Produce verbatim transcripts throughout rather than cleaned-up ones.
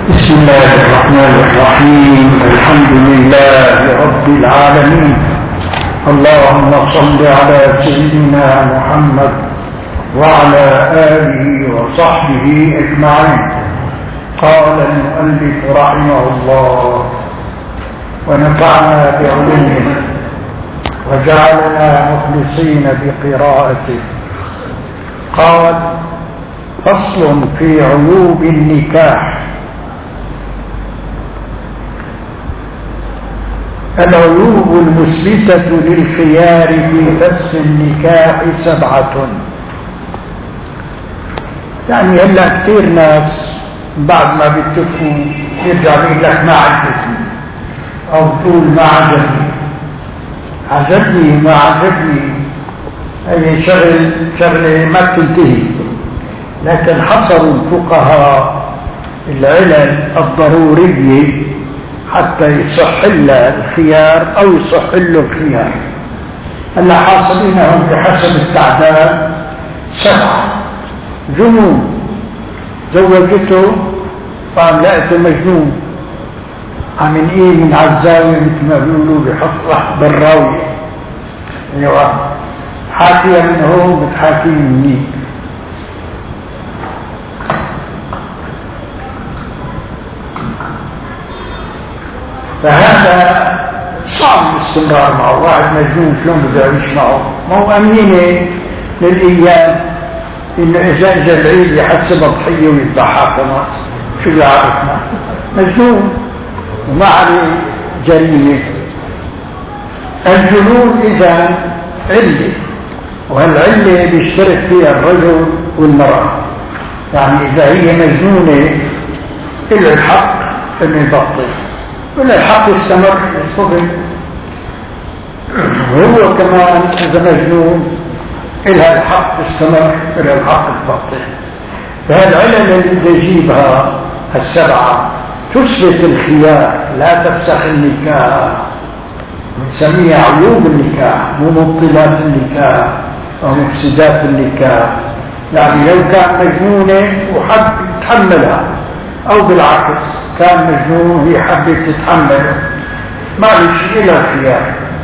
بسم الله الرحمن الرحيم. الحمد لله رب العالمين. اللهم صل على سيدنا محمد وعلى آله وصحبه أجمعين. قال المؤلف رحمه الله ونفعنا بعلومه وجعلنا مخلصين بقراءته. قال: فصل في عيوب النكاح. العيوب المثبتة للخيار في فسخ النكاح سبعة. يعني هلا كثير ناس بعد ما بيتفقوا يرجع بيقول لك ما عجبني، او تقول ما عجبني، عجبني ما عجبني، هي شغل شغله ما بتنتهي. لكن حصروا الفقهاء العلل الضرورية حتى يصح له الخيار او يصح له الخيار. هلا حاصلينهم بحسب التعداد سبعة. جنون، زوجته قام لقيته مجنون، عم ينقيه من عالزاوية مثل ما بيقولوا، بحط راح بالراوية. ايوه، حاكية من هون بتحاكيه من هيك. فهذا صعب الاستمرار معه. واحد مجنون شلون بده يعيش معه؟ ما هو أمينة للأيام إنه إذا إجا العيد يحسب ضحية ويذبحها كمان. شو بيعرفنا؟ مجنون وما عليه جريمة. الجنون إذا علة، وهالعلة بيشترك فيها الرجل والمرأة. يعني إذا هي مجنونة إله الحق إنه يبطل، ولا الحق يستمر الصبر. وهو كمان إذا مجنون إلها الحق يستمر، إلها الحق يبطل. فهالعلم اللي بده يجيبها السبعة تثبت الخيار، لا تفسخ النكاح. نسميها عيوب النكاح، مو مبطلات النكاح أو مفسدات النكاح. يعني لو كان مجنونة وحب يتحملها، أو بالعكس كان مجنون هي حبت تتحمل، ما في إلا الخيار.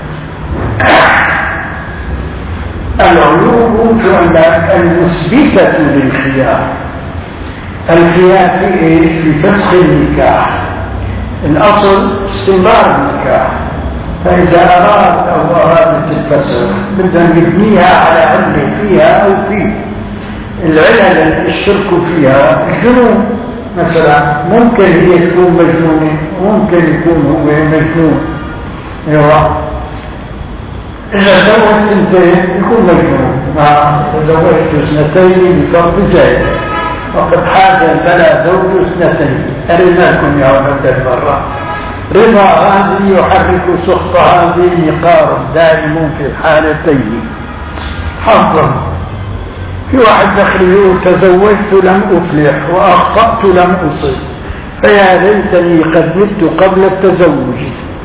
العيوب المثبتة للخيار. الخيار في ايش؟ في فسخ النكاح. الأصل استمرار النكاح، فإذا أراد أو أرادت الفسخ بدنا نبنيها على علة فيها أو فيه. العلل الشرك فيها الجنون مثلا، ممكن هي تكون مجنونة وممكن يكون هو مجنون. ايوه، إذا زوجت سنتين يكون مجنون، ما زوجت سنتين بفرض جاهل، وقد حاز البلاء زوج سنتين. أرناكم يا ولد برا. رضا هذه يحرك سخط هذه نقار دائم في الحالتين. حصرا في واحد دخل يقول: تزوجت لم أفلح وأخطأت لم أصب، فيا ليتني قد مت قبل التزوج.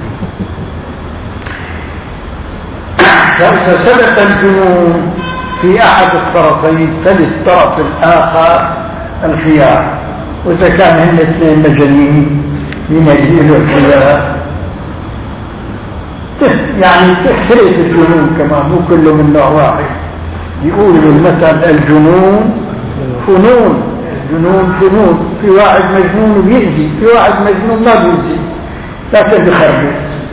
فإذا ثبت الجنون في أحد الطرفين فللطرف الآخر الخيار. وإذا كان هن اثنين مجانين ينجيله الخيار. يعني تختلف الجنون كمان، مو كله من نوع واحد. يقول بالمثل: الجنون فنون. الجنون فنون، في واحد مجنون بيأذي، في واحد مجنون ما بيأذي لكن بخربط.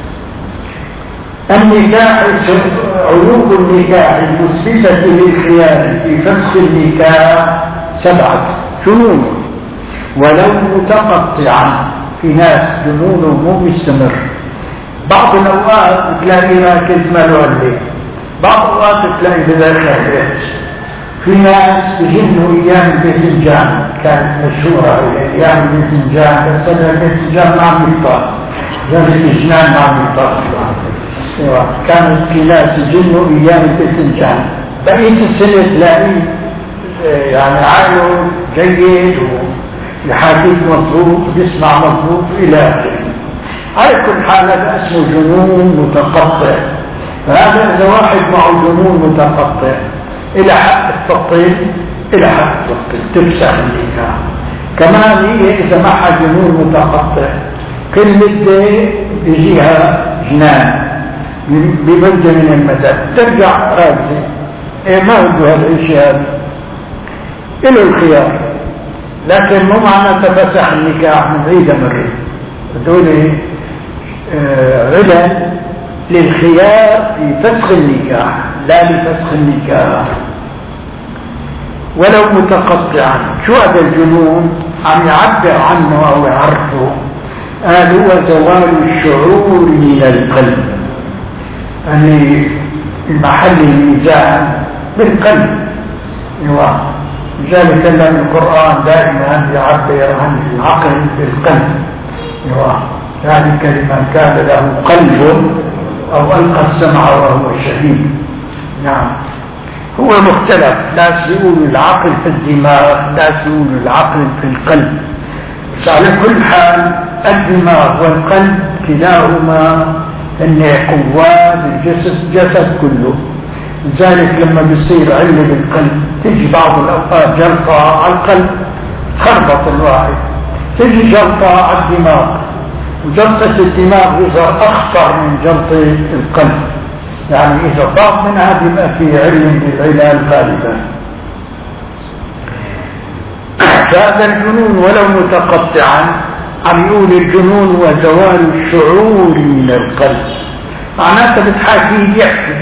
النكاح، عيوب النكاح المثبتة للخيار في فسخ النكاح سبعة. جنون ولو متقطعا، في ناس جنونه مو مستمر. بعض الأوقات تلاقي راكب ماله عليه، بعض الأوقات تلاقي بذلك. في ناس بجنوا أيام الباذنجان، كانت مشهورة أيام الباذنجان، بس أنا الباذنجان ما عم يطلع زي الجنان ما عم يطلع. كانت في ناس يجنوا أيام الباذنجان، بقية السنة تلاقي يعني عقله جيد ويحاكيك مضبوط ويسمع مضبوط إلى آخره. على كل حال هذا اسمه جنون متقطع. فهذا إذا واحد معه جنون متقطع إلى حق التبطيل، إلى حق التبطيل تفسخ النكاح. كمان هي إذا معها جنون متقطع كل مدة يجيها جنان ببنزة من المدى ترجع راجزة. إيه ما بده هذا الشيء هذا إله الخيار، لكن مو معنى تفسح النكاح من عيدة مرة دول علل للخيار في فسخ النكاح لا لفسخ النكاح ولو متقطعا. شو هذا الجنون؟ عم يعبر عنه أو يعرفه قال هو زوال الشعور من القلب، يعني المحل الميزان بالقلب. لذلك لأن القرآن دائما يعبر عن العقل بالقلب، ذلك لمن كان له قلب أو ألقى السمع وهو شهيد. نعم هو مختلف، ناس يقولوا العقل في الدماغ، ناس يقولوا العقل في القلب، بس على كل حال الدماغ والقلب كلاهما هن قوات الجسد جسد كله. لذلك لما بيصير علة بالقلب تيجي بعض الأوقات جلطة على القلب تخربط الواحد، تيجي جلطة على الدماغ، وجلطة الدماغ يظهر أخطر من جلطة القلب، يعني إذا طاب منها بيبقى في علم بالعلال غالبا. فهذا الجنون ولو متقطعا عم يقول الجنون هو زوال الشعور من القلب، معناته بتحاكي بيحكي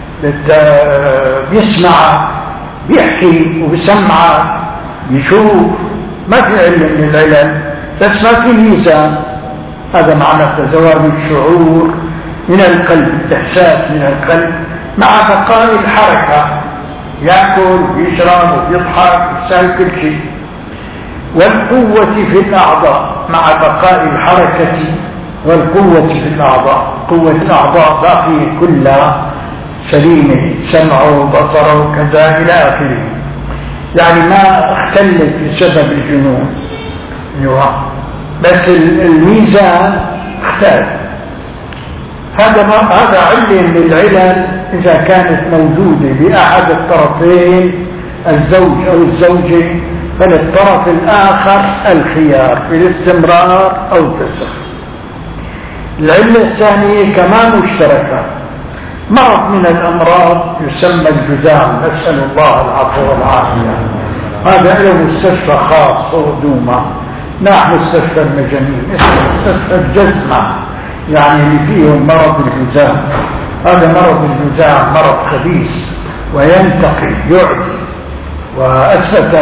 بيسمع بيحكي وبسمع بيشوف، ما في علم من العلل بس ما في ميزان. هذا معناته زوال الشعور من القلب، إحساس من القلب مع بقاء الحركة، يأكل ويشرب ويضحك ويسوي كل شيء، والقوة في الأعضاء مع بقاء الحركة والقوة في الأعضاء. قوة الأعضاء باقية كلها سليمة، سمعه وبصره كذا إلى آخره، يعني ما اختلت بسبب الجنون، بس الميزان اختلف. هذا هذا علة من العلل إذا كانت موجودة بأحد الطرفين الزوج أو الزوجة، فللطرف الآخر الخيار في الاستمرار أو الفسخ. العلة الثانية كمان مشتركة، مرض من الأمراض يسمى الجذام، نسأل الله العفو والعافية. هذا له مستشفى خاص هو دوما، نحن مستشفى المجانين اسمه مستشفى الجزمة، يعني اللي فيهم مرض الجذام. هذا مرض الجذام مرض خبيث وينتقل يعدي، وأثبت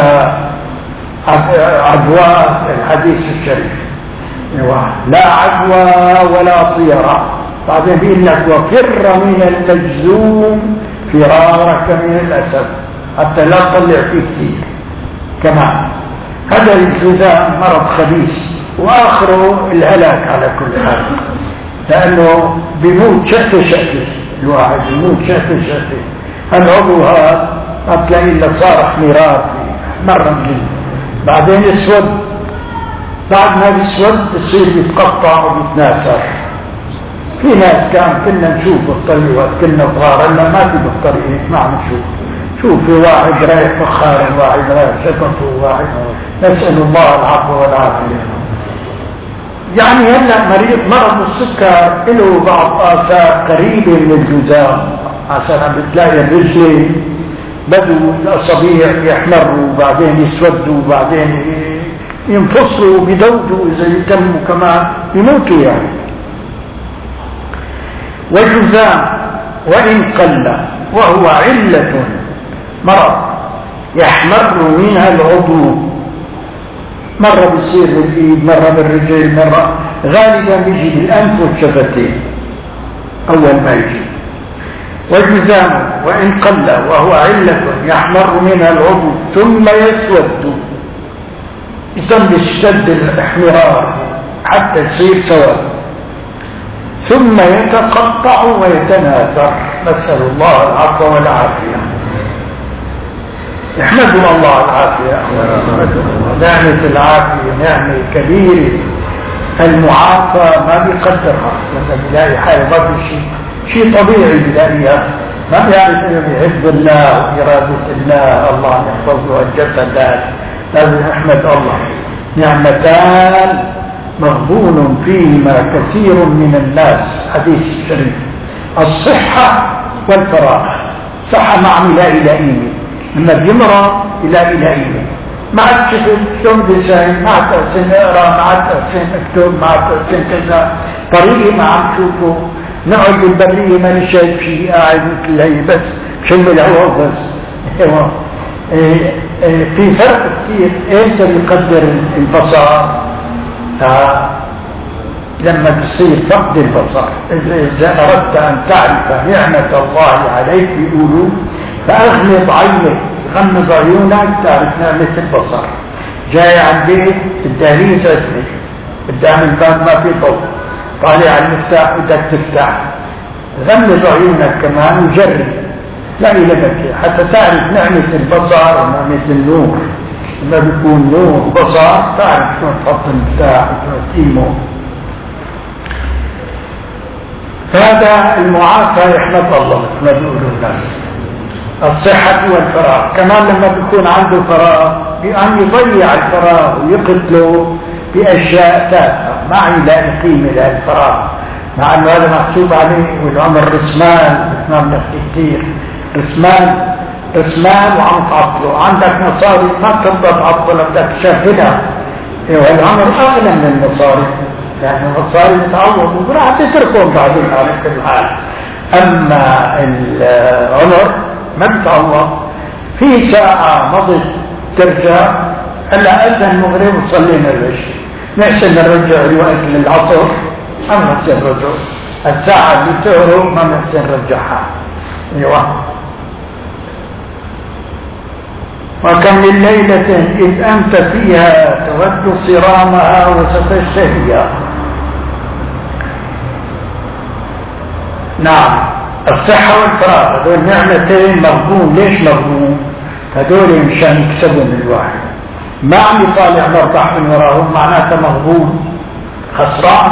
عدوى الحديث الشريف لا عدوى ولا طيرة. بعدين بيقول لك وفر من المجذوم فرارك من الأسد، حتى لا تطلع فيه كثير. كمان هذا الجذام مرض خبيث وآخره الهلاك على كل حال، لأنه بيموت شتى شتى، الواحد بيموت شتى شتى. العضو هذا هتلاقي لك صار احمرار مرة من بعدين اسود، بعد ما بيسود بصير يتقطع وبيتناثر. في ناس كان كنا نشوف بالطريق وقت كنا صغار، هلا ما في بالطريق ما عم نشوف. شوف في واحد رايح فخار، واحد رايح شطط، واحد نسأل الله العفو والعافية. يعني هلا مريض مرض السكر له بعض آثار قريبة من الجذام، عشان بتلاقي الرجلين بدوا الأصابيع يحمروا وبعدين يسودوا وبعدين ينفصلوا وبيدودوا، إذا يتموا كمان يموتوا يعني. والجذام وإن قل وهو علة مرض يحمر منها العضو، مرة بيصير بالإيد، مرة بالرجل، مرة غالبا بيجي بالأنف والشفتين أول ما يجي. والجذام وإن قل وهو علة يحمر منها العضو ثم يسود، ثم يشتد الاحمرار حتى يصير سواد، ثم يتقطع ويتناثر، نسأل الله العفو والعافية. احمدوا الله العافية، نعمة العافية نعمة كبيرة، المعافى ما بيقدرها، لما بيلاقي حاله ما في شيء شيء طبيعي بيلاقيها، ما بيعرف انه بيحب الله وإرادة الله، الله يحفظه الجسد، لازم نحمد الله. نعمتان مغبون فيهما كثير من الناس. حديث شريف. الصحة والفراغ. صحة مع ملاء لئيمة، لما بيمرض إلى إلهية ما عاد شفت شلون ديزاين، ما عاد تحسن اقرا، ما عاد تحسن اكتب، ما عاد تحسن كذا، طريقي ما عم شوفه، نقعد بالبرية ما شايف شيء، قاعد مثل هي بس شم الهواء بس. ايوه إيه إيه في فرق كثير. امتى بيقدر البصر؟ آه لما تصير فقد البصر. اذا اردت ان تعرف نعمة الله عليك بيقولوا فاغمض عينك، غمض عيونك تعرف نعمة البصر. جاي على البيت الدهليز عزلي، قدام الباب ما في ضوء، طالع على المفتاح بدك تفتح، غمض عيونك كمان وجرب، لا لك حتى تعرف نعمة البصر ونعمة النور. لما بيكون نور بصر تعرف شلون تحط المفتاح وشلون تقيمه. فهذا المعافى يحمد الله مثل ما بيقولوا الناس. الصحة والفراغ. كمان لما بيكون عنده فراغ بأن يضيع الفراغ ويقتله بأشياء تافهة ما يلاقي قيمة للفراغ، مع أنه هذا محسوب عليه والعمر رسمان. ما بنحكي كثير رسمان رسمان وعم تعطله. عندك مصاري ما تقدر تعطله، بدك تشغلها. والعمر أغلى من المصاري، يعني المصاري تعوض وراح تتركهم بعدين على كل حال. أما العمر ما بتعوض. في ساعة مضت ترجع، هلا أذن المغرب وصلينا العشاء، نحسن نرجع الوقت للعصر ما نحسن نرجع. الساعة اللي تهرب ما نحسن نرجعها. ايوه. وكم من ليلة إذ أنت فيها تود صرامها وستشتهيها. نعم. الصحة والفراغ هذول نعمتين مغبون. ليش مغبون؟ هذول مشان يكسبهم الواحد، ما عم يطالع مربح من وراهم، معناته مغبون خسران.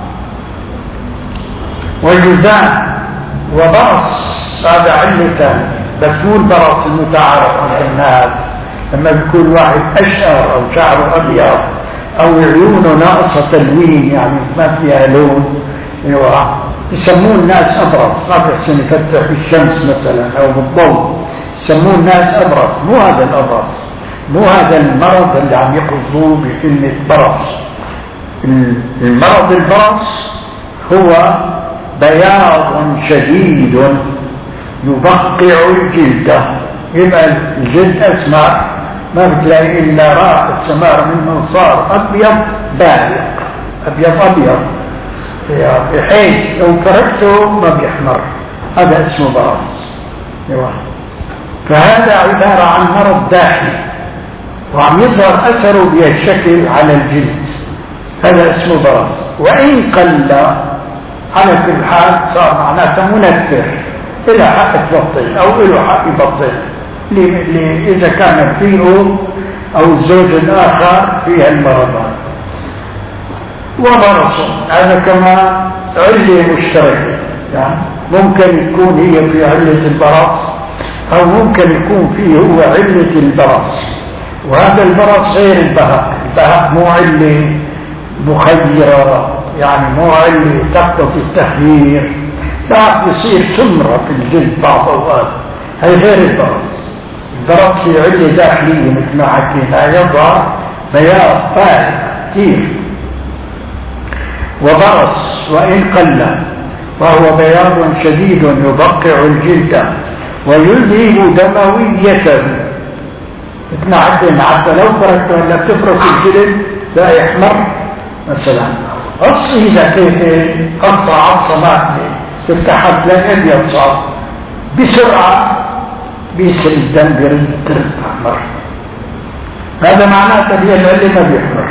والجذام وبرص هذا علة، بس مو البرص المتعارف عند الناس، لما بيكون واحد أشقر أو شعره أبيض أو عيونه ناقصة تلوين يعني ما فيها لون، ايوه يسمون الناس أبرص. ما بيحسن يفتح بالشمس مثلا أو بالضوء، يسمون الناس أبرص. مو هذا الأبرص، مو هذا المرض اللي عم يقصدوه بكلمة برص. المرض البرص هو بياض شديد يبقع الجلد، يبقى الجلد أسمر، ما بتلاقي إلا راح السمار منه صار أبيض بالغ، أبيض أبيض، بحيث لو تركته ما بيحمر. هذا اسمه برص. فهذا عبارة عن مرض داخلي وعم يظهر أثره بهالشكل على الجلد، هذا اسمه برص. وإن قل على كل حال صار معناته منفر، إلى حق تبطل أو إلى حق يبطل إذا كان فيه أو الزوج الآخر فيها المرض. وبرص هذا كما علة مشتركة، يعني ممكن يكون هي في علة البرص أو ممكن يكون فيه هو علة البرص. وهذا البرص غير البهاء. البهاء مو علة مخيرة، يعني مو علة تقتضي التخيير، لا يصير سمرة في الجلد بعض الأوقات، هي غير البرص. البرص في علة داخلية مثل ما حكينا، يظهر بياض فارغ كثير. وبرص وإن قل وهو بياض شديد يبقع الجلد ويذهب دمويته. مثل حتى حتى لو تركت ولا بتفرك الجلد لا يحمر مثلا. قص إذا كيف قصة عصة ماكلة تفتحت لأبيض صار بسرعة بيصير الدم بيرد أحمر، هذا معناته هي العلة ما بيحمر.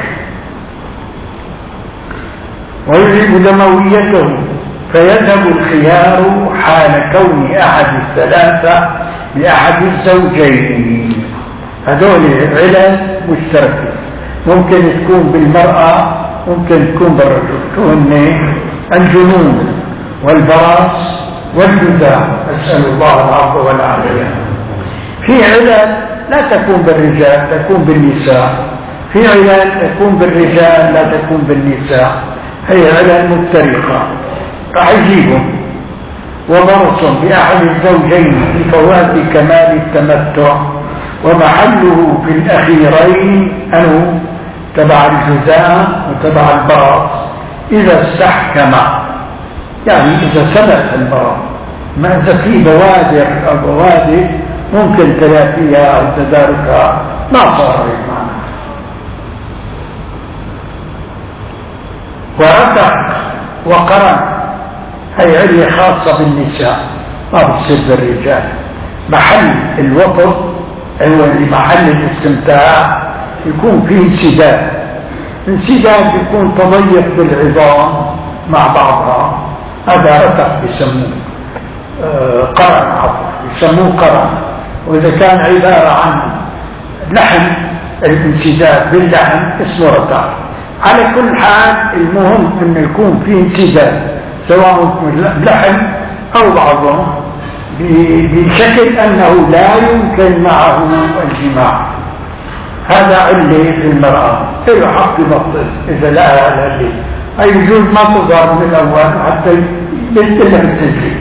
ويذهب دمويته فيذهب الخيار حال كون أحد الثلاثة بأحد الزوجين. هذول علل مشتركة، ممكن تكون بالمرأة ممكن تكون بالرجل، تكون الجنون والبراس والجذام، أسأل الله العفو والعافية. في علل لا تكون بالرجال، تكون بالنساء. في علل تكون بالرجال لا تكون بالنساء، هي علل مفترقة راح يجيبهم. وبرص بأحد الزوجين لفوات كمال التمتع، ومحله في الأخيرين أنه تبع الجزاء وتبع البرص إذا استحكم، يعني إذا ثبت البرص. ما إذا في بوادر أو بوادر ممكن تلافيها أو تداركها ما صار المعنى. ورتق وقرن هي علة خاصة بالنساء ما بتصير بالرجال. محل الوطن هو محل الاستمتاع يكون فيه انسداد، انسداد يكون تضيق بالعظام مع بعضها، هذا رتق بيسموه قرن، عفوا يسموه قرن. وإذا كان عبارة عن لحم الانسداد باللحم اسمه رتق. على كل حال المهم أن يكون فيه انسداد سواء لحم أو بعضهم بشكل أنه لا يمكن معه الجماع. هذا علة في المرأة إذا حق يبطل إذا لا علة أي يجوز ما تظهر من الأول حتى إلا بالتدريج.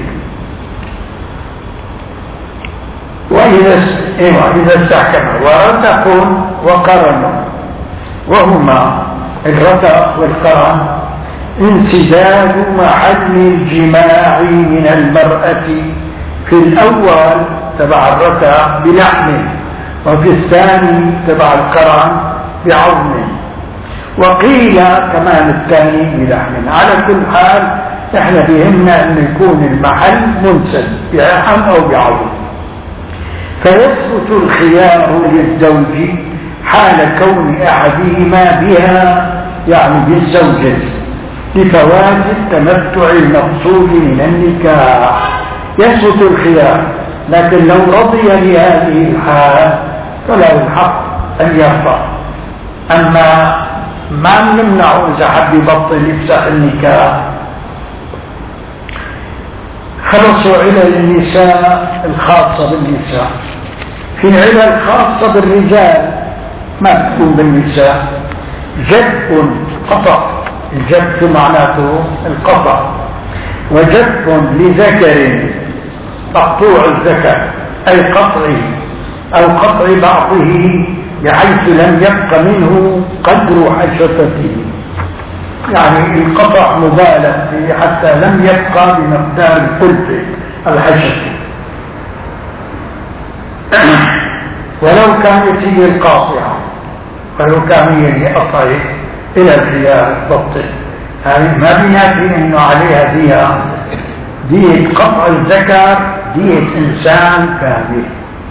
وإذا إذا استحكم ورتق وقرن، وهما الرتق والقرن انسداد محل الجماع من المرأة في الأول تبع الرتق بلحم، وفي الثاني تبع القرن بعظم، وقيل كمان الثاني بلحم. على كل حال احنا بيهمنا ان يكون المحل منسد بلحم او بعظم. فيثبت الخيار للزوج حال كون احدهما بها يعني بالزوجة لفوات التمتع المقصود من النكاح. يثبت الخيار، لكن لو رضي بهذه الحال فله الحق ان يرضى. اما ما نمنعه اذا حب يبطل يفسخ النكاح. خلصوا علل النساء الخاصة بالنساء. في علل خاصة بالرجال ما تكون بالنساء. جد قطع، الجد معناته القطع، وجد لذكر مقطوع الذكر أي قطعه أو قطع بعضه بحيث لم يبق منه قدر حشفته، يعني القطع مبالغ فيه حتى لم يبقى بمقدار الكلفة الحشفة. ولو كانت هي القاطعة، ولو كان هي قطعه إلى الخيار الضبط، يعني ما بينافي إنه عليها دية، دية قطع الذكر دية إنسان كامل،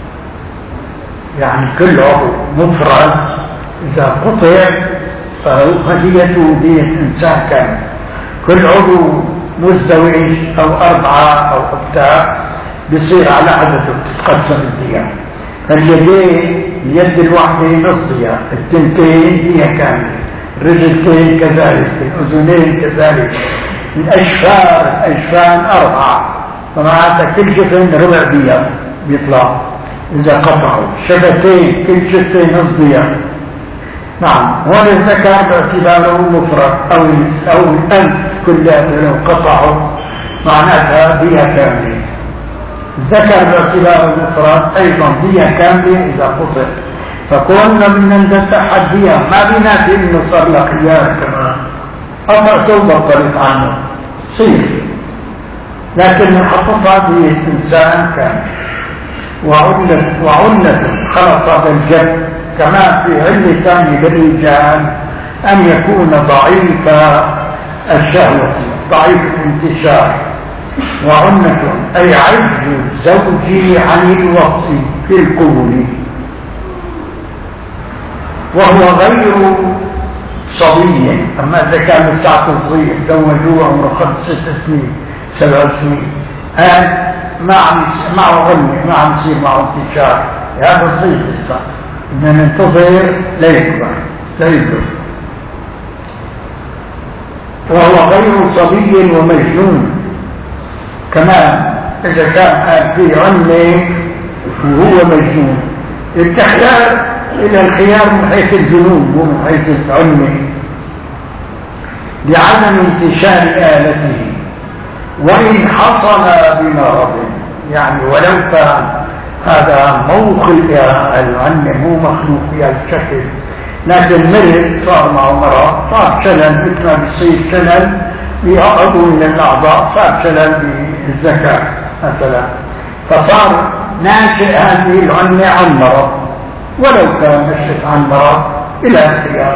يعني كل عضو مفرد إذا قطع فهديته دية إنسان كامل. كل عضو مزدوج أو أربعة أو أبتاع بيصير على عدده تتقسم الدية. فاليدين اليد الواحدة نص دية، التنتين دية كاملة، الرجلتين كذلك، الأذنين كذلك، الأشفار الأجفان أربعة، فمعناتها كل جفن ربع دية بيطلع إذا قطعوا. شفتين كل شفتين نص دية. نعم. والذكر باعتباره مفرد أو أو الأنف كلها لو قطعوا معناتها دية كاملة. الذكر باعتباره مفرد أيضا دية كاملة إذا قطع. فكنا من ندفع الدية ما بيناتي إنه صار له خيار كمان قطعته بطلت عنه صير، لكن من حطتها دية إنسان كامل. وعلة وعلة خلص هذا الجد كما في علة ثانية للرجال أن يكون ضعيف الشهوة ضعيف الانتشار. وعنة أي عجز الزوج عن الوصف في القبول، وهو غير صبي. أما إذا كان الساعة صغير زوجوه عمره خمس ست سنين سبع سنين آه ما عم معه غني ما عم يصير معه انتشار، هذا صيد لسه بدنا ننتظر ليكبر ليكبر. وهو غير صبي ومجنون كمان إذا كان في عنة وهو مجنون. التخيار إلى الخيار من حيث الجنوب ومن حيث العنة لعدم انتشار آلته وإن حصل بمرض، يعني ولو كان هذا موخ العنة مو مخلوق بهذا الشكل، لكن مرض صار معه مرض، صار شلل مثل ما بيصير شلل بعضو من الأعضاء، صار شلل بالذكر مثلا، فصار ناشئ هذه العنة عن مرض ولو كان نشأ عن مرض إلى الخيار.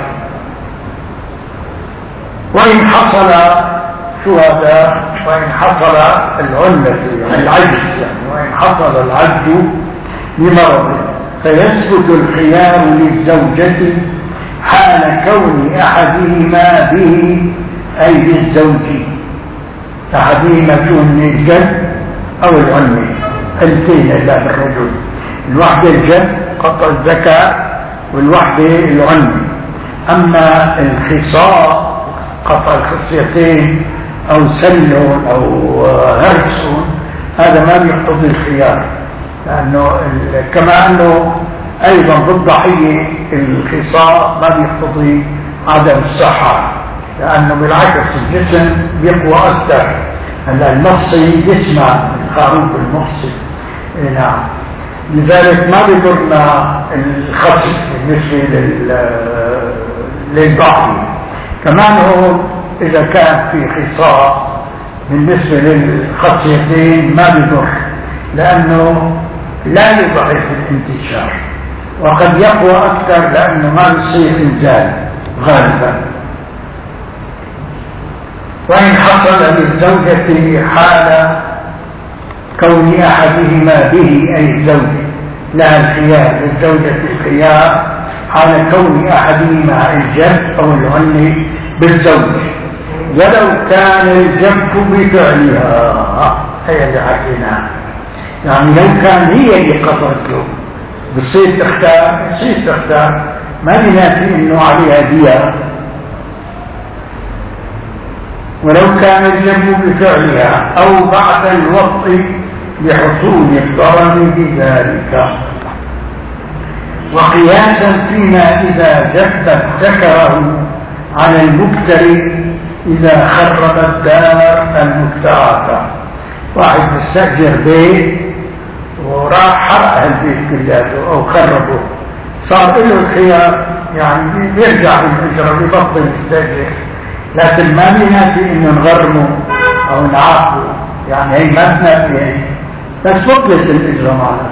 وإن حصل شو هذا؟ وإن حصل العنة يعني العجز، يعني وإن حصل العجز بمرض فيثبت الخيار للزوجة حال كون أحدهما به أي بالزوج، أحدهما كون الجد أو العنة، الاثنين لا بالرجل، الوحدة الجد قطع الذكاء والوحدة العنة. أما الخصاء قطع الخصيتين أو سلون أو هرسون هذا ما بيقتضي الخيار، لأنه كما أنه أيضا بالضحية الخصاء ما بيقتضي عدم الصحة، لأنه بالعكس الجسم بيقوى أكثر. هلا المصي يسمع الخروف المصي، نعم، لذلك ما بيضرنا الخصف بالنسبة للضحية. كمان هو إذا كان في خصاء بالنسبة للخصيتين ما بيضر، لأنه لا يضعف الانتشار، وقد يقوى أكثر لأنه ما بيصير إنزال غالبا. وإن حصل للزوجة حال كون أحدهما به أي الزوج لها الخيار، للزوجة الخيار حال كون أحدهما الجد أو العنة بالزوج ولو كان الجد بفعلها، هي اللي حكيناها، يعني لو كان هي اللي قصرت له بتصير تختار، بتصير تختار، ما بينافي انه عليها دية، ولو كان الجد بفعلها او بعد الوطء لحصول الضرر بذلك. وقياسا فيما اذا جفت ذكره على المبتري إذا خرب الدار المبتعة، واحد مستأجر بيت وراح حرق البيت كلياته أو خربه، صار له الخيار، يعني بيرجع بالإجرة بيبطل يستأجر، لكن ما بينافي إنه نغرمه أو نعاقبه، يعني هي ما تنافي هي، بس بطلت الإجرة معنا.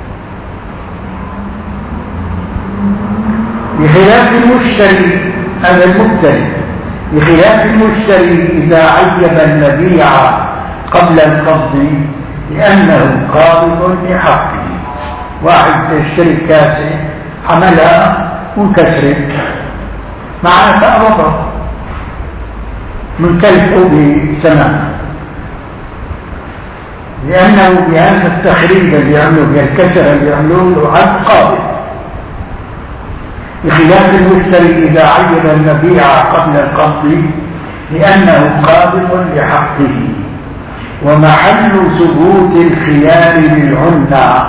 بخلاف المشتري، هذا المبتلي، بخلاف المشتري إذا عيب المبيع قبل القبض لأنه قابض لحقه. واحد يشتري كاسة حملها وانكسرت مع تقبضه من كلفه بثمن، لأنه بهذا التخريب اللي يعملوه بالكسر اللي يعملوه عن قابض. بخلاف المشتري إذا عيب المبيع قبل القبض لأنه قابض لحقه. ومحل ثبوت الخيار للعنة،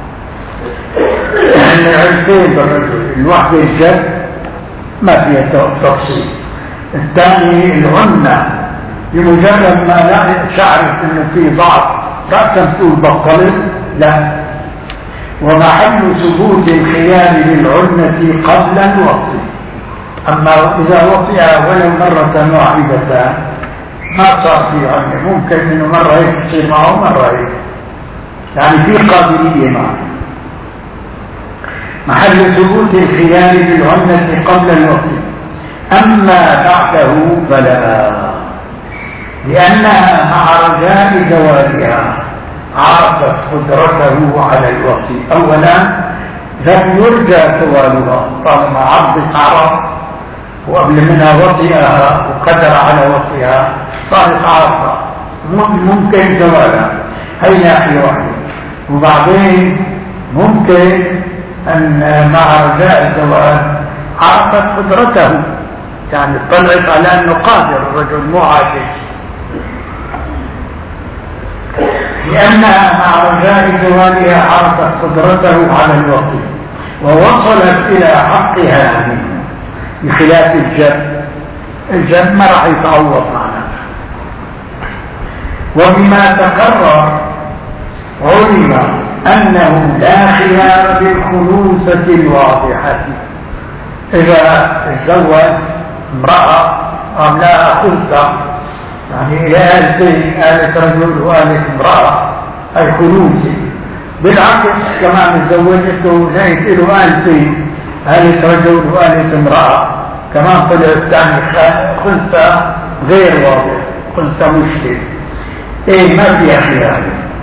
يعني عرفين بالرجل، الوحدة الجد ما فيها تفصيل، الثاني العنة بمجرد ما لا شعرت انه في ضعف رأسا تقول بطلت، لا. ومحل ثبوت الخيار للعنة قبل الوطء، أما إذا وطئ ولو مرة واحدة ما صار في عنة، ممكن إنه مرة هيك تصير معه مرة هيك، يعني في قابلية معه. محل ثبوت الخيار للعنة قبل الوطء، أما بعده فلا، لأنها مع رجاء زوالها عرفت قدرته على الوطء. أولا لم يرجى زوالها طالما عرضت عرف وقبل منها وطئها وقدر على وطئها صارت عرفة، ممكن زوالها، هي ناحية واحدة. وبعدين ممكن أن مع رجاء الزوال عرفت قدرته، يعني طلعت على أنه قادر الرجل مو عاجز، لأنها مع رجاء زوالها عرفت قدرته على الوطء. ووصلت إلى حقها منه، بخلاف الجد. الجد ما راح يتعوض معناته. وبما تقرر علم أنه لا خيار بالخلوصة الواضحة. إذا تزوج امرأة أملاها خلصة، يعني إلى آلتين، آلة رجل وآلة امرأة، أي خلوصي. بالعكس كمان تزوجته لقيت له آلتين، آلة رجل وآلة امرأة، كمان طلع الثاني خلصة غير واضح، خلصة مشكلة. إيه ما فيها خيار.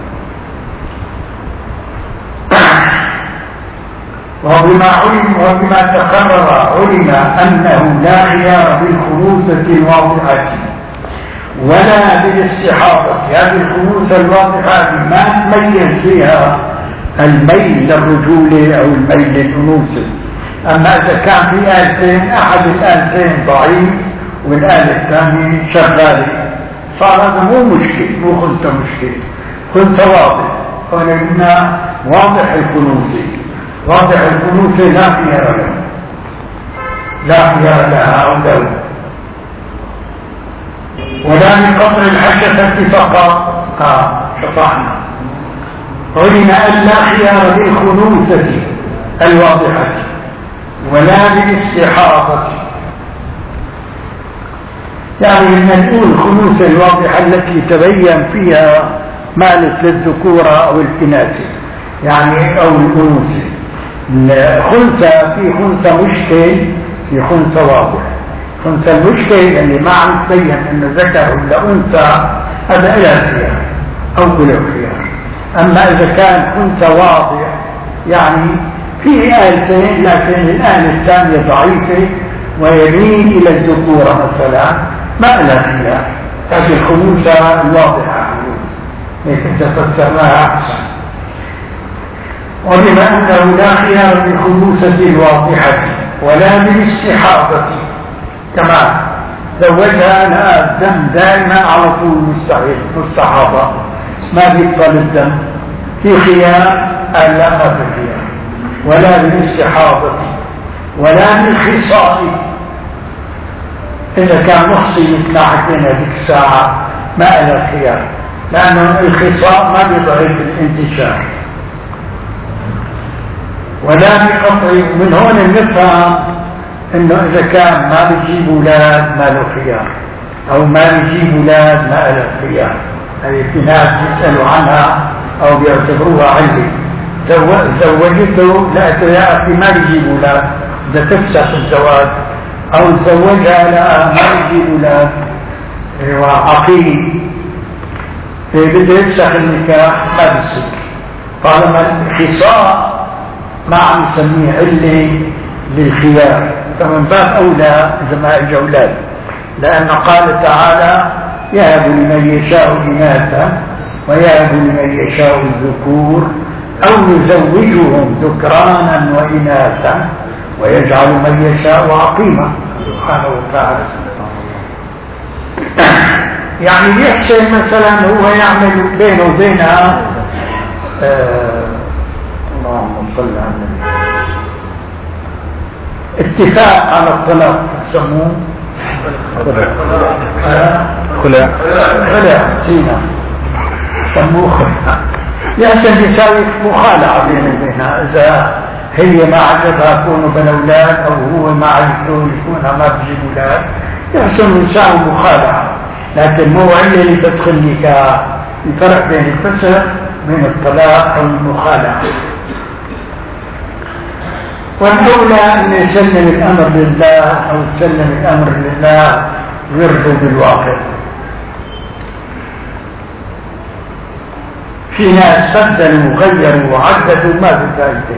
وبما علم وبما تقرر علم أنه لا خيار بالخلوصة الواضحة ولا بالاستحاضة. هذه الخلوصة الواضحة ما تميز فيها الميل للرجولة أو الميل للأنوثة. أما إذا كان في آلتين، أحد الآلتين ضعيف والآلة الثانية شغالة، صار هذا مو مشكلة، مو خلصة مشكلة، خلصة واضح. قلنا واضح الخلوصة، واضح الخلوصة لا خيار لها، لا خيار لها أو له. ولا من قطع الحشفة فقط. آه شطحنا. علم أن لا خيار بالخلوصة الواضحة ولا بالاستحاضة. يعني من نقول الخلوصة الواضحة التي تبين فيها مالة للذكورة أو الإناثة، يعني أو الأنوثة. الخنثى في خنثى مشكل، في خنثى واضح. خنثى المشكل اللي ما عم تبين انه ذكر ولا انثى، هذا الى الخيار او بلا خيار. اما اذا كان خنثى واضح يعني في آلتين لكن الآلة الثانية ضعيفة ويميل الى الذكورة مثلا، ما الى خيار. هذه الخنوثى الواضحة لكن تفسرناها احسن. وبما أنه لا خيار بالخلوصة الواضحة ولا بالاستحاضة، كمان زوجها أنا الدم دائما على طول مستحيل مستحاضة، ما بيبطل الدم، في خيار أن لا ما في خيار، ولا بالاستحاضة ولا بالخصاء. إذا كان محصي مثل ما حكينا ذيك الساعة ما له خيار، لأنه الخصاء ما بيضعف الانتشار. ولا بقطع. من هون نفهم انه اذا كان ما بيجيب اولاد ما له خيار، او ما بيجيب اولاد ما له خيار. هذه في ناس بيسالوا عنها او بيعتبروها علة. زوجته لقيته يا اخي ما بيجيب اولاد، بدها تفسخ الزواج، او زوجها لا ما بيجيب اولاد وعقيم بده يفسخ النكاح ما بيصير. طالما الخصاء ما عم يسميه علة للخيار، فمن باب أولى إذا ما إجا أولاد، لأن قال تعالى يهب لمن يشاء إناثا ويهب لمن يشاء الذكور أو يزوجهم ذكرانا وإناثا ويجعل من يشاء عقيما سبحانه وتعالى. يعني يحسن مثلا هو يعمل بينه وبينها آه اللهم صل على النبي اتفاق على الطلاق، يسموه خلع خلع سينا، يسموه خلع. يحسن يساوي مخالعة بينه وبينها، إذا هي ما عجبها يكونوا بلا أولاد أو هو ما عجبته يكونها ما بجيب أولاد، يحسن يساوي مخالعة، لكن مو علة لفسخ النكاح. الفرق بين الفسخ بين الطلاق أو المخالعة. والأولى أن يسلم الأمر لله أو يسلم الأمر لله ويرضوا بالواقع. في ناس بدلوا وغيروا وعددوا ما في فائدة.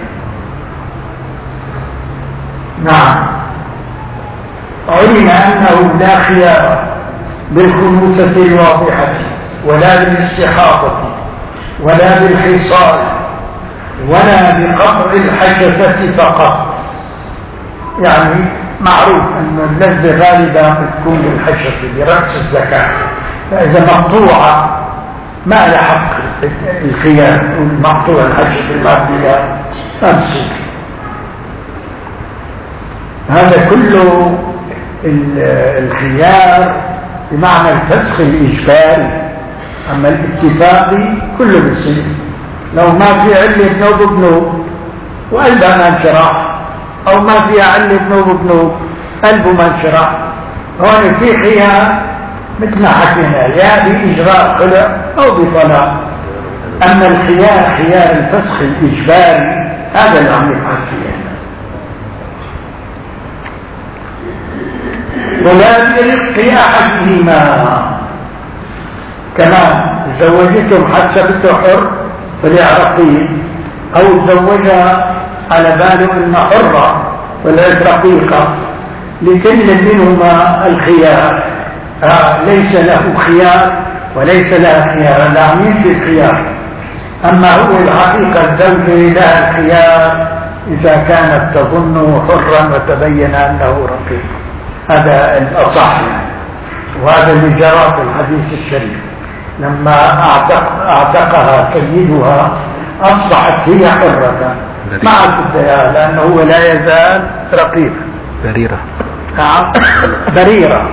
نعم. علم أنه لا خيار بالخلوصة الواضحة ولا بالاستحاضة ولا بالحصار ولا بقطع الحشفة فقط. يعني معروف أن اللذة غالبا بتكون بالحشفة برأس الزكاة، فإذا مقطوعة ما لها حق الخيار، مقطوع الحشفة المادية أمسك. هذا كله الخيار بمعنى الفسخ الإجباري. أما الاتفاقي كله بالسيف، لو ما في علة بنوب بنوب وقلبها ما انشرح، أو ما في علة بنوب بنوب قلبه ما انشرح، هون في خيار مثل ما حكينا، يا بإجراء خلع أو بطلاق. أما الخيار خيار الفسخ الإجباري هذا اللي عم يبحث فيه. ولا يلق في أحدهما، كمان زوجتهم حتى بده حر طلع رقيق، أو زوجها على باله إنها حرة طلعت رقيقة، لكل منهما الخيار. آه ليس له خيار وليس لها خيار، لا عم في الخيار. أما هو الحقيقة الزوجة لها الخيار إذا كانت تظنه حرا وتبين أنه رقيق، هذا الأصح. وهذا اللي جرى في الحديث الشريف، لما أعتق أعتقها سيدها أصبحت هي حرة مع الفتيان، لأنه هو لا يزال رقيق. بريرة. نعم بريرة.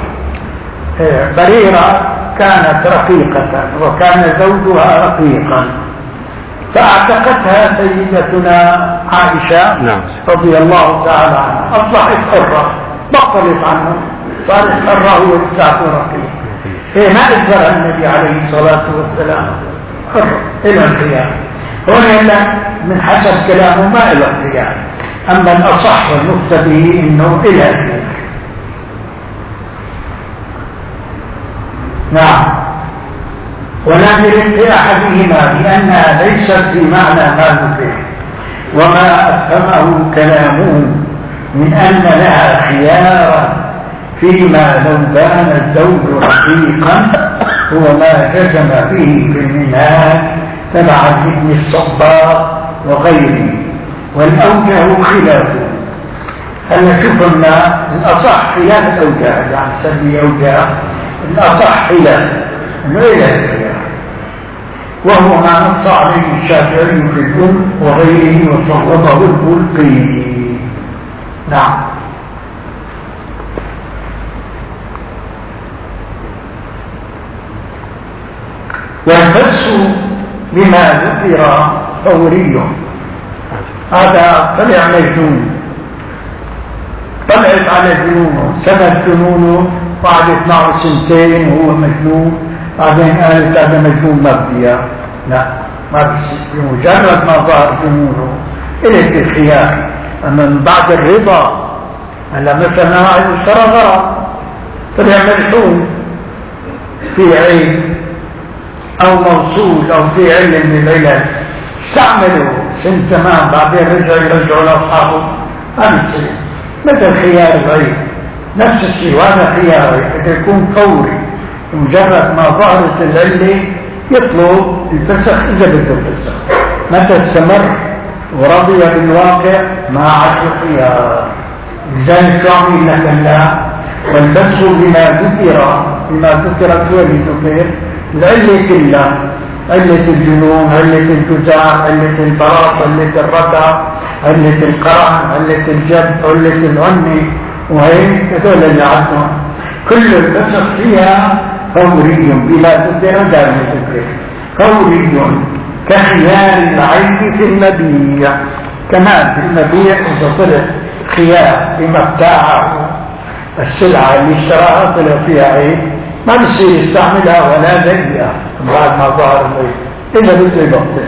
بريرة كانت رقيقة وكان زوجها رقيقا، فاعتقتها سيدتنا عائشة نعم. رضي الله تعالى عنها، أصبحت حرة، بطلت عنه، صارت حرة ولساته رقيق. إيه ما أجبرها النبي عليه الصلاة والسلام، حرة إلى الخيار. هنا من حسب كلامه ما إلى الخيار، أما الأصح والمقتضي إنه إلى الخيار. نعم. ولا يلق أحدهما لأنها ليست بمعنى ما ذكر، وما أفهمه كلامه من أن لها خيارا فيما لو كان الزوج رقيقا هو ما جزم به في المنهاج تبع ابن الصباغ وغيره، والأوجه خلافه. هلا شوف لنا الأصح خلاف الأوجه، يعني سمي أوجه، الأصح خلاف انه إلى الخيار، وهو ما نص عليه الشافعي في الأم وغيره وصوبه البلقي. نعم. والفس بما ذكر فوري، هذا طلع مجنون، طلعت على جنونه، سنة جنونه قعدت معه سنتين وهو مجنون، بعدين قالت هذا مجنون ما بدي. لا، ما بصير، بمجرد ما ظهر جنونه إليك الخيار. أما من بعد الرضا، هلا مثلا واحد اشترى غرض طلع ملحون في عيب أو موصول أو في علم من العلل، استعملوا سن تمام، بعدين رجعوا يرجعوا لأصحابه، ما بصير. مثل خيار العيب نفس الشيء، وهذا خيار يكون فوري، مجرد ما ظهرت العلة يطلب الفسخ إذا بده الفسخ، متى استمر ورضي بالواقع ما عاد خيار. لذلك يعطي لك الله والبس بما ذكر، بما ذكرت ولذكر العلة كلها، علة الجنون، علة الجزام، علة البراس، علة الردع، علة القرن، علة الجد، علة الغني، وهيك هذول اللي عندهم كل الفسخ فيها فوري بلا ذكر دائما ذكر، فوري كخيار العين في المبيع. كمان في المبيع إذا طلع خيار بما ابتاعه السلعة اللي اشتراها طلع فيها عيب، ما بصير يستعملها ولا ذيئة بعد ما ظهر العيب إلا بده يبطل.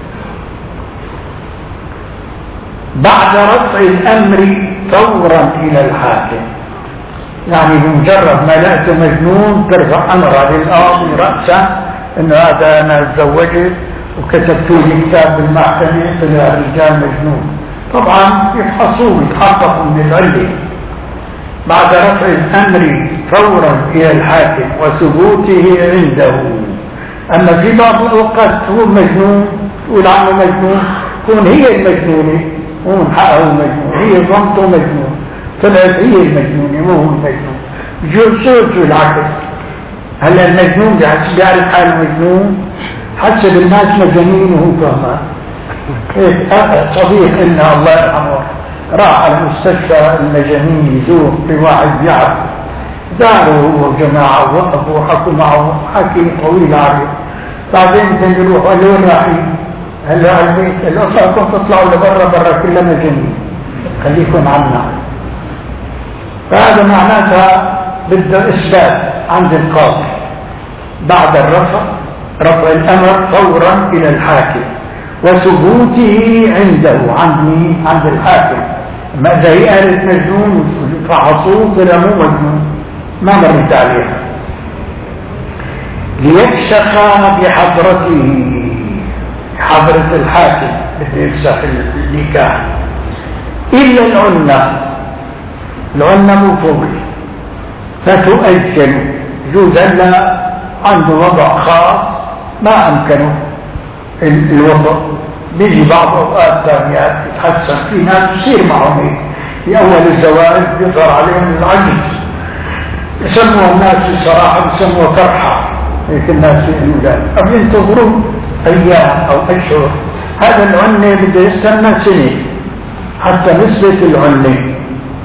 بعد رفع الأمر فورا إلى الحاكم، يعني بمجرد ما لقيته مجنون ترفع أمرها للقاضي رأسا إنه هذا أنا تزوجت وكتبتوا لي كتاب بالمحكمة طلع الرجال مجنون، طبعا يفحصوه يتحققوا من العلة. بعد رفع الأمر فورا إلى الحاكم وثبوته عنده. أما في بعض الأوقات هو مجنون، تقول عنه مجنون، تكون هي المجنونة، هو من حقه مجنون، هي ظنته مجنون، طلعت هي المجنونة مو هو المجنون. جرسوته العكس، هلا المجنون بيعرف حاله مجنون حسب الناس مجانين وهو فهمان. هيك صديق إلنا الله يرحمه راح على مستشفى المجانين يزور بواحد يعرف، زاروا هو وجماعة وقفوا وحكوا معه حكي طويل عريض. بعدين بدهم يروحوا قال له وين رايحين؟ قال له على البيت. قال له اصلا كنت تطلعوا لبرا، برا كلها مجانين، خليكم عنا. فهذا معناتها بده اثبات عند القاضي بعد الرفع، رفع الامر فورا الى الحاكم وثبوته عنده عند مين؟ عند الحاكم. ما اذا هي قالت مجنون فحصوه طلع مو مجنون، ما مرت عليها. ليفسخ بحضرته، حضرة الحاكم بده يفسخ النكاح، إلا العنة. العنة مو طول فتؤجل، يجوز هلا عنده وضع خاص ما أمكنه الوضع، بيجي بعض أوقات ثانيات يتحسن، في ناس يصير معهم هيك في أول الزواج بيظهر عليهم العجز، يسموها الناس بصراحة يسموها فرحة، هيك الناس يقولوا لا، أو ينتظرون أيام أو أشهر. هذا العنة بده يستنى سنة حتى نسبة العنة،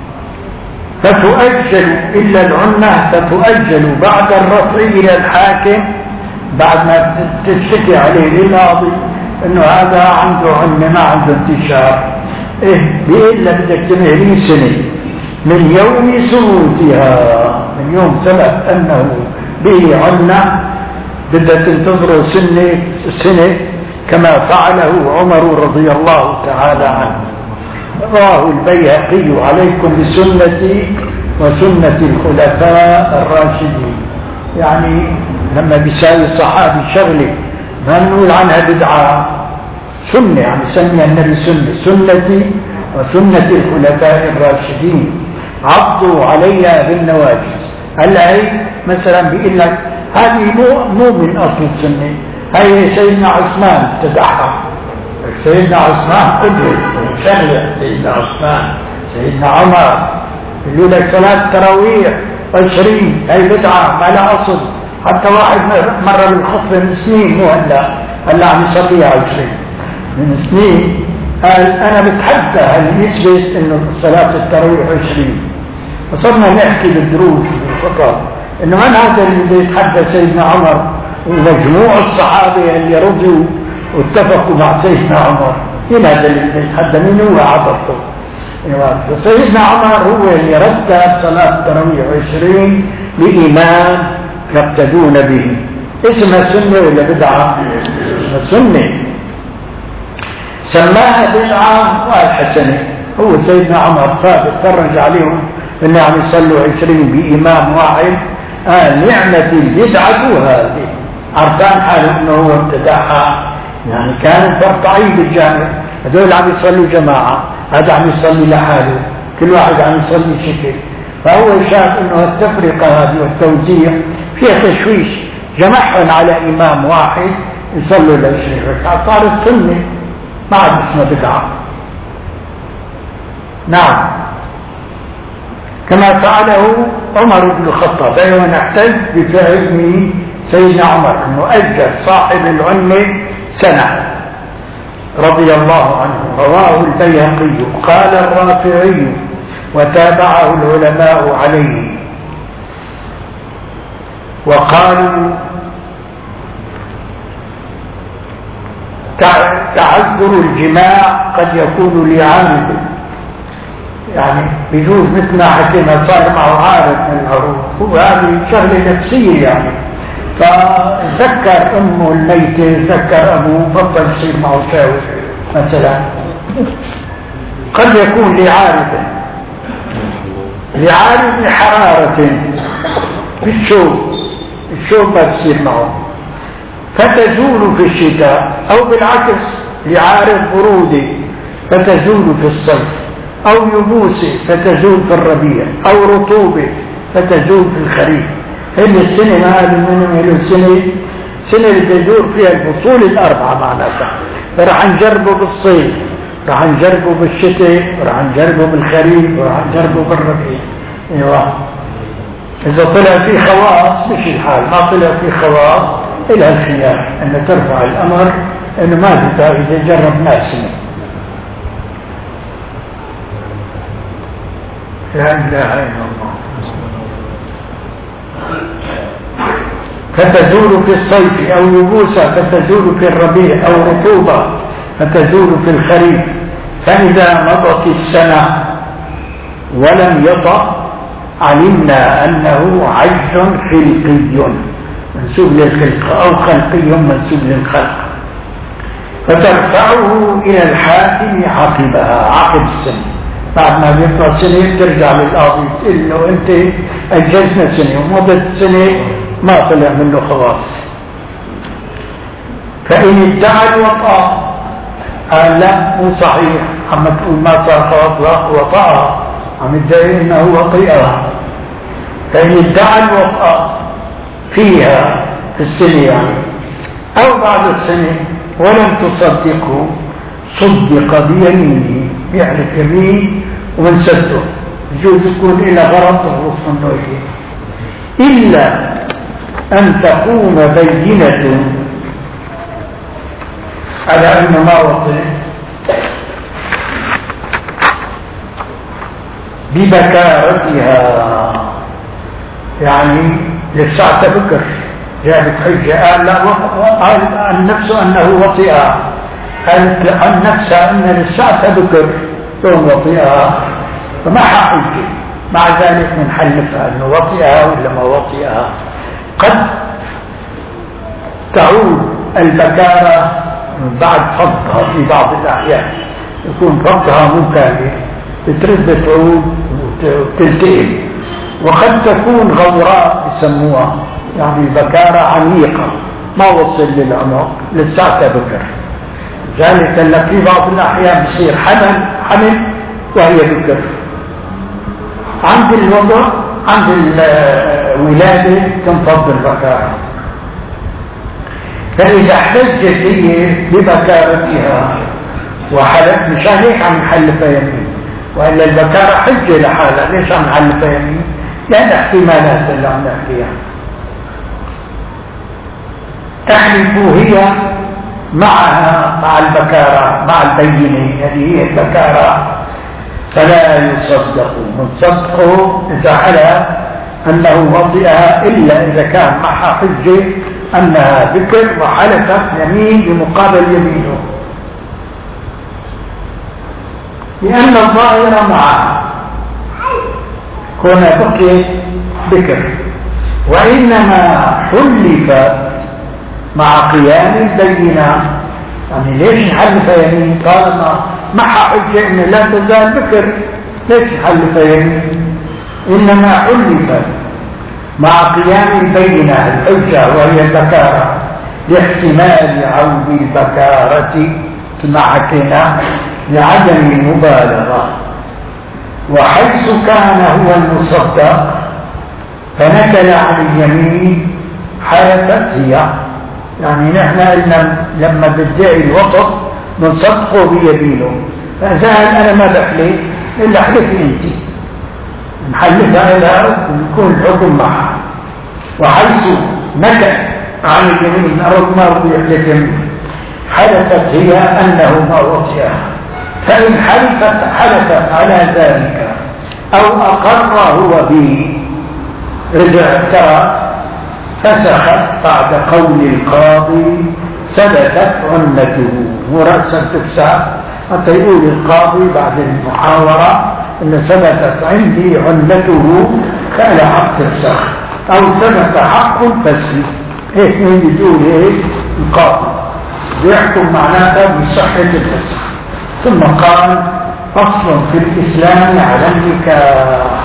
فتؤجل إلا العنة فتؤجل بعد الرفع إلى الحاكم، بعد ما تشتكي عليه القاضي إنه هذا عنده عنة ما عنده انتشار، إيه بيقول لك بدك تمهلي سنة من يوم ثبوتها، من يوم ثبت أنه به عنة بدها تنتظره سنة سنة كما فعله عمر رضي الله تعالى عنه. رواه البيهقي: عليكم بسنتي وسنة الخلفاء الراشدين. يعني لما بيساوي الصحابي شغله ما نقول عنها بدعة، سنة، يعني سمي النبي سنة، سنتي وسنة الخلفاء الراشدين عضوا عليها بالنواجذ. هلا هي مثلا بيقول لك هذه مو مو من اصل السنه، هي سيدنا عثمان ابتدعها. سيدنا عثمان قدوه وشرع، سيدنا عثمان، سيدنا عمر. يقول لك صلاه التراويح عشرين هي بدعه ما لها اصل، حتى واحد مره بالخطبه من سنين، مو هلا هلا عم يصليها عشرين، من سنين قال انا بتحدى هل يثبت انه صلاه التراويح عشرين. وصرنا نحكي بالدروس والخطب انه من هذا اللي بده يتحدى سيدنا عمر ومجموع الصحابه اللي رضوا واتفقوا مع سيدنا عمر؟ مين هذا اللي بده يتحدى؟ مين هو عبرته؟ سيدنا عمر هو اللي رتب صلاه التراويح عشرين لامام يقتدون به. اسمها سنه ولا بدعه؟ اسمها سنه، سماها بدعه وقال حسنه. هو سيدنا عمر ثابت فرج عليهم انه عم يصلوا عشرين بامام واحد، قال نعمة البدعة هذه، عرفان حاله انه هو ابتدعها، يعني كان فرطعي بالجامع، هذول عم يصلوا جماعة، هذا عم يصلي لحاله، كل واحد عم يصلي شكل. فهو شاف انه التفرقة هذه والتوزيع فيها تشويش، جمعهم على امام واحد يصلوا العشرين ركعة، صارت سنة ما عاد اسمها بدعة. نعم، كما فعله عمر بن الخطاب. أيوة نحتج بفعل من سيدنا عمر أنه أجل صاحب العنة سنة رضي الله عنه. رواه البيهقي. قال الرافعي: وتابعه العلماء عليه، وقالوا تعذر الجماع قد يكون لعامل، يعني بيجوز مثل ما حكينا صار معه عارف من العروض، هو هذه شغله نفسيه يعني، فذكر امه الميته، ذكر ابوه، بطل يصير معه شاوي مثلا. قد يكون لعارف، لعارف حراره في الشوب، الشوب ما تصير معه فتزول في الشتاء، او بالعكس لعارف بروده فتزول في الصيف، أو يبوسه فتزول في الربيع، أو رطوبة فتزول في الخريف. هي السنة ما هذا منهم هي السنة سنة اللي تدور فيها الفصول الأربعة معناتها. فرح نجربه بالصيف، رح نجربه بالشتاء، رح نجربه بالخريف، ورح نجربه بالربيع. ايوه إذا طلع فيه خواص مش الحال، ما طلع فيه خواص إلى الخيار أن ترفع الأمر أنه ما إذا جرب ناس سنة. لا إله إلا الله. فتزول في الصيف أو يبوسة فتزول في الربيع أو رطوبة فتزول في الخريف. فإذا مضت السنة ولم يطأ علمنا أنه عجز خلقي منسوب للخلق أو خلقي منسوب للخلق، فترفعه إلى الحاكم عقبها عقب السنة. بعد ما بيطلع سنة ترجع للقاضي تقول له أنت أجلنا سنة ومضت سنة ما طلع منه خلاص. فإن ادعى الوطأ قال لا مو صحيح، عم تقول ما صار خلاص لا وطأها، عم يدعي انه وطئها. فإن ادعى الوطأ فيها في السنة يعني أو بعد السنة ولم تصدقه صدق بيمينه، يعرف يمين ومنسده يجوز يكون إلى غرض تغرف منه إلا أن تقوم بينة على أنه ما وطئ ببكارتها، يعني للساعة بكر جابت حجة قال لا قال عن نفسه أنه وطئها، قالت عن نفسها أن للساعة بكر يوم وطئها فما حجة، مع ذلك منحلفها أنه وطئها ولا ما وطئها. قد تعود البكارة بعد فضها في بعض الأحيان، يكون فضها مو كامل بترد تعود وتلتئم، وقد تكون غوراء يسموها يعني البكارة عميقة ما وصل للعنق للساعة بكر. ذلك أن في بعض الأحيان بصير حمل حمل وهي بكر. عند الوضع عند الولادة تنفض البكارة. فإذا احتجت هي ببكارتها وحلف مشان هيك عم نحلف يمين، وإلا البكارة حجة لحالها. ليش عم نحلف يمين؟ لأن احتمالات اللي عم نحكيها. تحلف هي معها مع البكارة مع البينة هذه هي البكارة، فلا يصدق من صدقه إذا حلف أنه وطئها إلا إذا كان معها حجة أنها بكر وحلفت يمين بمقابل يمينه، لأن الظاهر معها كون بكر بكر. وإنما حلفت مع قيام البينة. يعني ليش نحلف يمين طالما معها حجة إن لا تزال بكر؟ ليش نحلف يمين؟ إنما حلفت مع قيام البينة الحجة وهي البكارة لاحتمال عود البكارة معكنا لعدم المبالغة. وحيث كان هو المصدق فنكل عن اليمين حلفت هي. يعني نحن لما بدعي الوطن نصدقه بيمينه، فزال أنا ما بحلف إلا حلفي أنت نحلفها إلى ويكون الحكم معها. وحيث نكل عن اليمين أرد ما رضي يحلف حلفت هي أنه ما وطئها. فإن حلفت حلفت على ذلك أو أقر هو به رجع ترى فسخت بعد قول القاضي ثبتت عنته. مراسل تفسح حتى يقول القاضي بعد المحاورة إن ثبتت عندي عنته فلا حق تفسخ أو ثبت حق فسخ. هيك مين بتقول هيك؟ القاضي بيحكم معناتها بصحة الفسخ. ثم قال فصل في الإسلام على النكاح.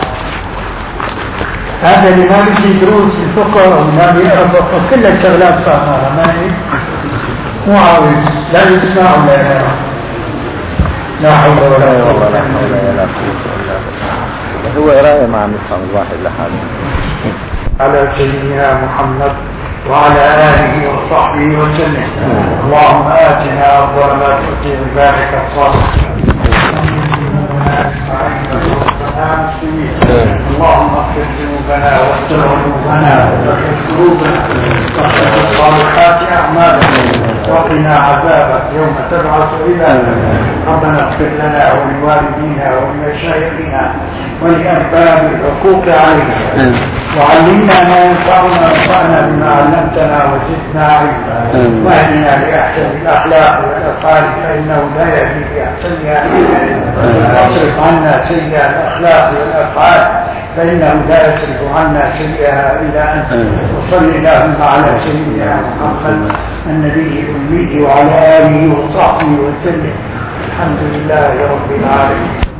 هذا اللي ما بيجي دروس الفقه وما بيعرف كل الشغلات فاهمها ما هي مو عاوز لا يسمع ولا يرى. لا حول ولا قوة الا بالله. هو قراءة ما عم يفهم الواحد لحاله. على سيدنا محمد وعلى آله وصحبه وسلم. اللهم آتنا أفضل ما تؤتي عبادك الصالحين. اللهم اغفر ذنوبنا واستر عيوبنا وتخف قلوبنا واختم الصالحات أعمالنا وقنا عذابك يوم تبعث عبادك. ربنا اغفر لنا ولوالدينا ولمشايخنا ولأسباب الحقوق علينا وعلمنا ما ينفعنا وانفعنا بما علمتنا وزدنا علما واهدنا لأحسن الأخلاق والأفعال فإنه لا يهدي بأحسنها واصرف عنا سيئ الأخلاق والأفعال فإنه لا يصرف عنا سيئها إلا أنت. وصل اللهم على سيدنا محمد النبي الأمي وعلى آله وصحبه وسلم. الحمد لله رب العالمين.